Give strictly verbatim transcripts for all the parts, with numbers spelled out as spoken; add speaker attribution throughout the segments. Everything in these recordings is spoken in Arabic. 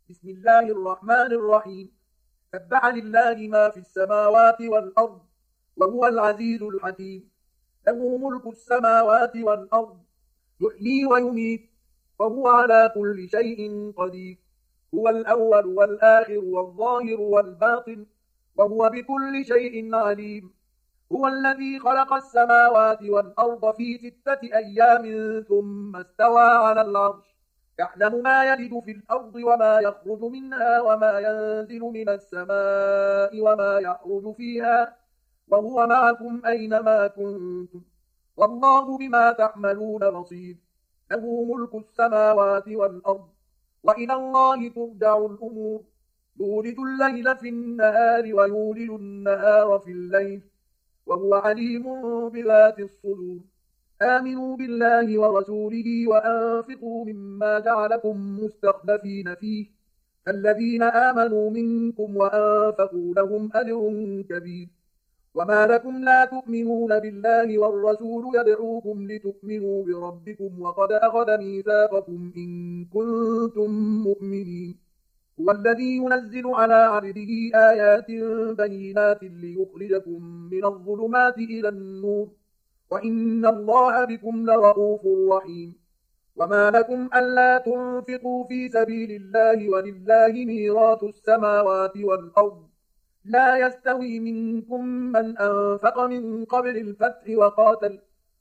Speaker 1: بسم الله الرحمن الرحيم. سبح لله ما في السماوات والأرض وهو العزيز الحكيم. له ملك السماوات والأرض، يحيي ويميت، وهو على كل شيء قدير. هو الأول والآخر والظاهر والباطن، وهو بكل شيء عليم. هو الذي خلق السماوات والأرض في ستة أيام ثم استوى على العرش، يعلم ما يلد في الأرض وما يخرج منها وما ينزل من السماء وما يعرج فيها، وهو معكم أينما كنتم، والله بما تعملون بصير. له ملك السماوات والأرض، وإلى الله ترجع الأمور. يولد الليل في النهار ويولد النهار في الليل، وهو عليم بذات الصدور. آمنوا بالله ورسوله وأنفقوا مما جعلكم مستخلفين فيه، الذين آمنوا منكم وأنفقوا لهم أجر كبير. وما لكم لا تؤمنون بالله والرسول يدعوكم لتؤمنوا بربكم وقد أخذ ميثاقكم إن كنتم مؤمنين. هو الذي ينزل على عبده آيات بينات ليخرجكم من الظلمات إلى النور، وإن الله بكم لرءوف رحيم. وما لكم ألا تنفقوا في سبيل الله ولله ميراث السماوات والأرض، لا يستوي منكم من أنفق من قبل الفتح وقاتل،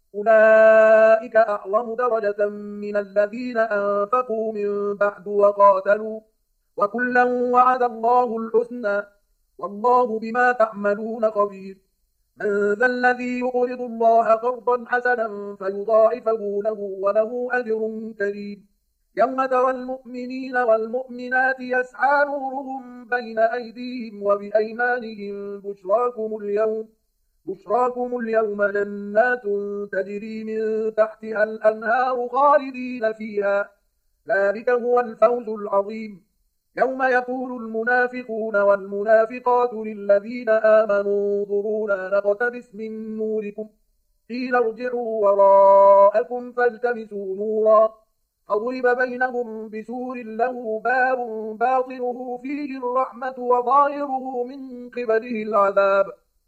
Speaker 1: أولئك أعظم درجة من الذين أنفقوا من بعد وقاتلوا، وكلا وعد الله الحسنى، والله بما تعملون خبير. من ذا الذي يقرض الله قرضا حسنا فيضاعفه له وله أجر كريم. يوم ترى المؤمنين والمؤمنات يسعى نورهم بين أيديهم وبأيمانهم بشراكم اليوم بشراكم اليوم جنات تجري من تحتها الأنهار خالدين فيها، ذلك هو الفوز العظيم. يوم يقول المنافقون والمنافقات للذين آمنوا انظرونا نقتبس من نوركم، قيل ارجعوا وراءكم فالتمسوا نورا، فضرب بينهم بسور له باب باطنه فيه الرحمة وظاهره من قبله العذاب.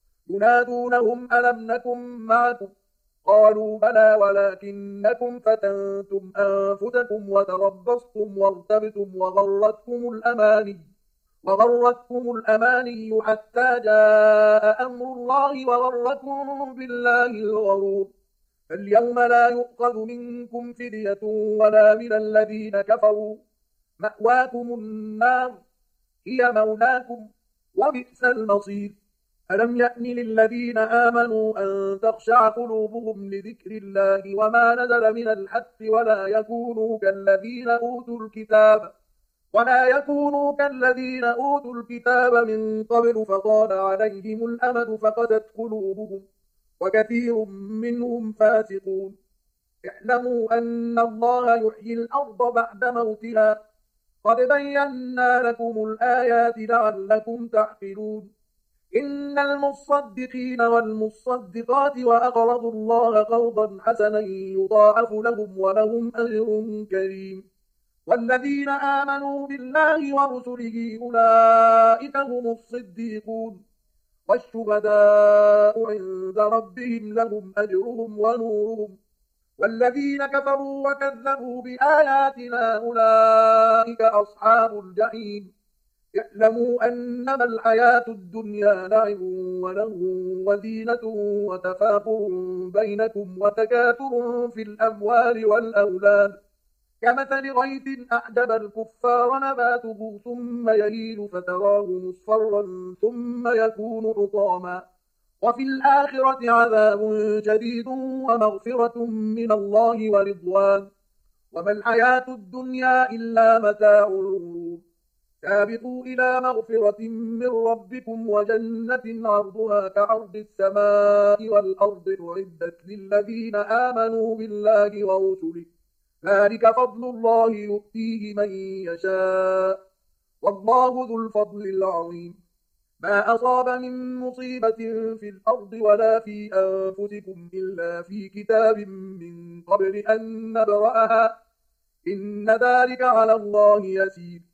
Speaker 1: ينادونهم ألم نكن معكم، قالوا بلى ولكنكم فتنتم أنفسكم وتربصتم وارتبتم وغرتكم الأماني وغرتكم الأماني حتى جاء أمر الله وغركم بالله الغرور. فاليوم لا يؤخذ منكم فدية ولا من الذين كفروا، مأواكم النار هي مولاكم وبئس المصير. ألم يأن للذين آمنوا أن تخشع قلوبهم لذكر الله وما نزل من الحق ولا يكونوا كالذين أوتوا الكتاب ولا يكونوا كالذين أوتوا الكتاب من قبل فطال عليهم الأمد فقست قلوبهم وكثير منهم فاسقون. اعلموا أن الله يحيي الأرض بعد موتها، قد بينا لكم الآيات لعلكم تعقلون. إن المصدقين والمصدقات وأقرضوا الله قرضا حسنا يضاعف لهم ولهم أجر كريم. والذين آمنوا بالله ورسله أولئك هم الصديقون والشهداء عند ربهم لهم أجرهم ونورهم. والذين كفروا وكذبوا بآياتنا أولئك أصحاب الجحيم. اعلموا أنما الحياة الدنيا لعب ولهو وزينة وتفاخر بينكم وتكاثر في الأموال والأولاد، كمثل غيث أعجب الكفار نباته ثم يهيج فتراه مصفرا ثم يكون حطاما، وفي الآخرة عذاب شديد ومغفرة من الله ورضوان، وما الحياة الدنيا إلا متاع الغرور. سابقوا إلى مغفرة من ربكم وجنة عرضها كعرض السماء والأرض أعدت للذين آمنوا بالله ورسله، ذلك فضل الله يؤتيه من يشاء، والله ذو الفضل العظيم. ما أصاب من مصيبة في الأرض ولا في أنفسكم إلا في كتاب من قبل أن نبرأها، إن ذلك على الله يسير.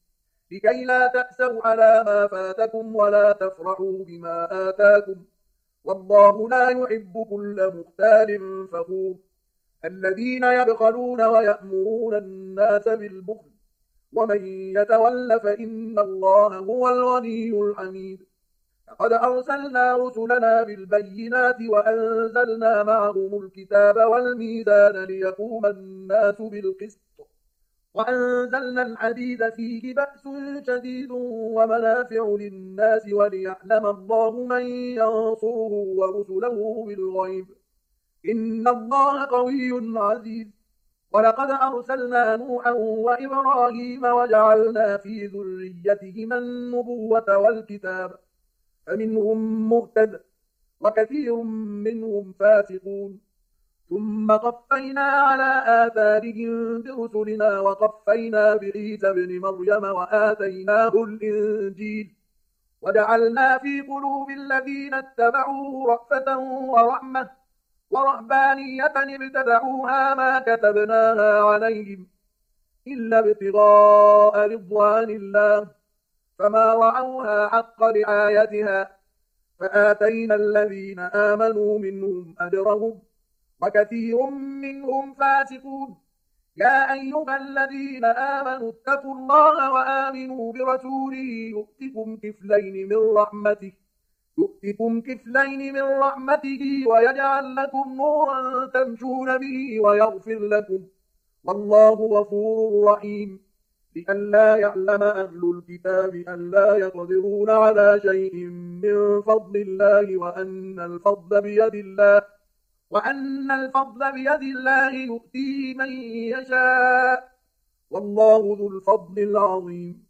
Speaker 1: لكي لا تأسوا على ما فاتكم ولا تفرحوا بما آتاكم، والله لا يحب كل مختال فخور. الذين يبخلون ويأمرون الناس بالبخل ومن يتول فإن الله هو الغني الحميد. لقد أرسلنا رسلنا بالبينات وأنزلنا معهم الكتاب والميزان ليقوم الناس بالقسط، وأنزلنا الحديد فيه بأس شديد ومنافع للناس وليعلم الله من ينصره ورسله بالغيب، إن الله قوي عزيز. ولقد أرسلنا نوحا وإبراهيم وجعلنا في ذريتهما النبوة والكتاب، فمنهم مهتد وكثير منهم فاسقون. ثم قفينا على آثارهم برسلنا وقفينا بعيسى ابن مريم وآتيناه الإنجيل وجعلنا في قلوب الذين اتبعوه رأفة ورحمة ورهبانية ابتدعوها ما كتبناها عليهم إلا ابتغاء رضوان الله، فما رعوها حق رعايتها، فآتينا الذين آمنوا منهم أجرهم وكثير منهم فاسقون. يا أيها الذين آمنوا اتقوا الله وآمنوا برسوله يؤتكم كفلين من رحمته يؤتكم كفلين من رحمته ويجعل لكم نورا تمشون به ويغفر لكم، والله غفور رحيم. لئلا يعلم أهل الكتاب أن لا يقدرون على شيء من فضل الله وأن الفضل بيد الله وأن الفضل بيد الله يؤتيه من يشاء، والله ذو الفضل العظيم.